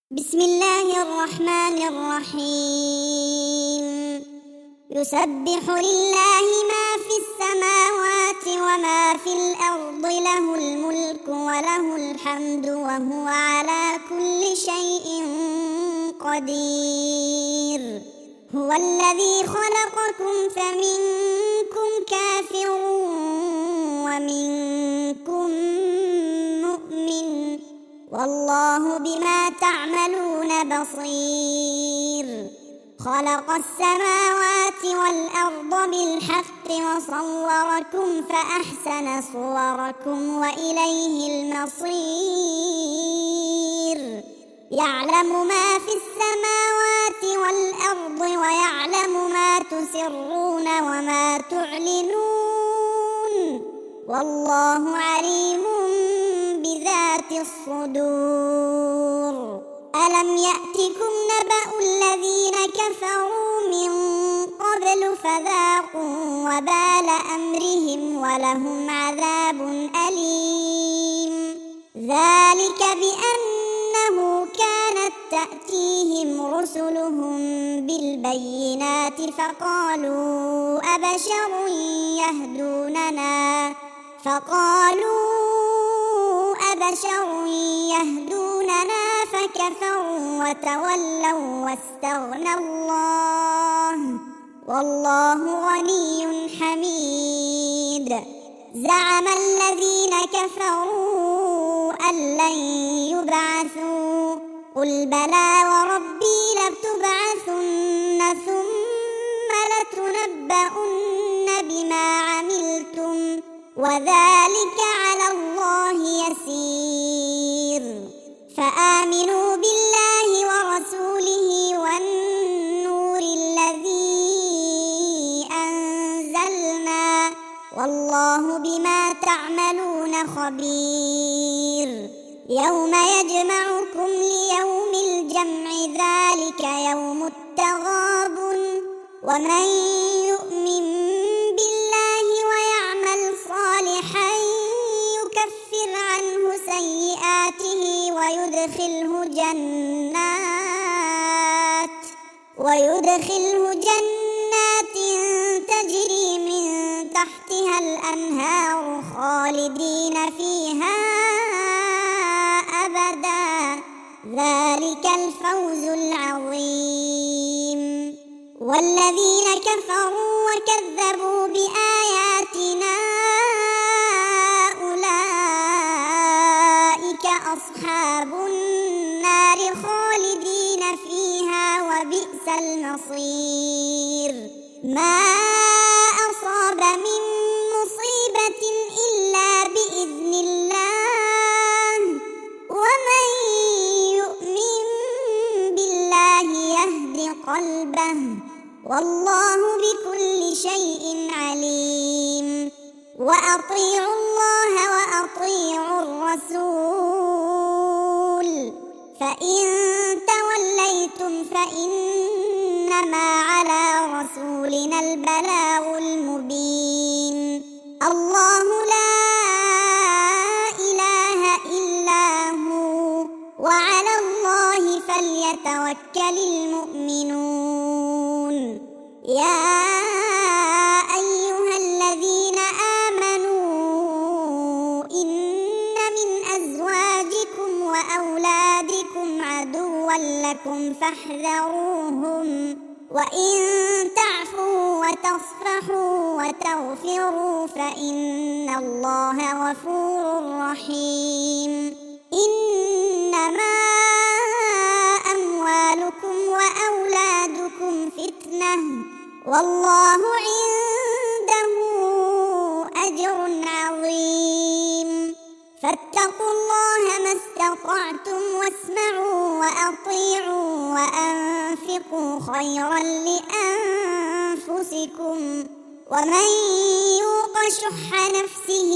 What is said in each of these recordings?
بسم الله الرحمن الرحيم. يسبح لله ما في السماوات وما في الأرض، له الملك وله الحمد وهو على كل شيء قدير. هو الذي خلقكم فمنكم كافر ومنكم مؤمن، والله بما تعملون بصير. خلق السماوات والأرض بالحق وصوركم فأحسن صوركم وإليه المصير. يعلم ما في السماوات والأرض ويعلم ما تسرون وما تعلنون، والله عليم بذات الصدور. ألم يأتكم نبأ الذين كفروا من قبل فذاقوا وبال أمرهم ولهم عذاب أليم. ذلك بأنه كانت تأتيهم رسلهم بالبينات فقالوا أبشر يهدوننا فكفروا وتولوا واستغنى الله، والله غني حميد. زعم الذين كفروا أن لن يبعثوا، قل بلى وربي لتبعثن ثم لتنبؤن بما عملتم وذلك على الله يسير. فآمنوا بالله ورسوله والنور الذي أنزلنا، والله بما تعملون خبير. يوم يجمعكم ليوم الجمع ذلك يوم التغابن، ومن يؤمن بالله ويعمل صالحا يكفر عنه سيئاته ويدخله جنات تجري من تحتها الأنهار خالدين فيها أبدا، ذلك الفوز العظيم. والذين كفروا وكذبوا بآياتنا أولئك أصحاب النار خالدين فيها وبئس المصير. ما أصاب من مصيبة إلا بإذن الله، ومن يؤمن بالله يهد قلبه، والله بكل شيء عليم. وأطيعوا الله وأطيعوا الرسول، فإن توليتم فإنما على رسولنا البلاغ المبين. الله لا إله إلا هو، وعلى الله فليتوكل المؤمنون. يا أيها الذين آمنوا إن من أزواجكم وأولادكم عدوا لكم فاحذروهم، وإن تعفوا وتصفحوا وتغفروا فإن الله غفور رحيم. إنما أموالكم وأولادكم فتنة، والله عنده أجر عظيم. فاتقوا الله ما استطعتم واسمعوا وأطيعوا وأنفقوا خيرا لأنفسكم، ومن يوق شح نفسه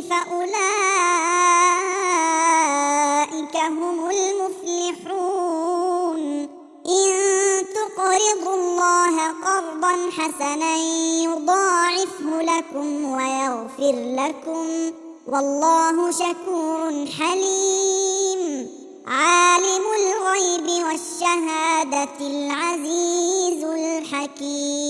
فأولئك هم المفلحون. إن تقرضوا الله قرضا حسنا يضاعفه لكم ويغفر لكم، والله شكور حليم. عالم الغيب الشهادة العزيز الحكيم.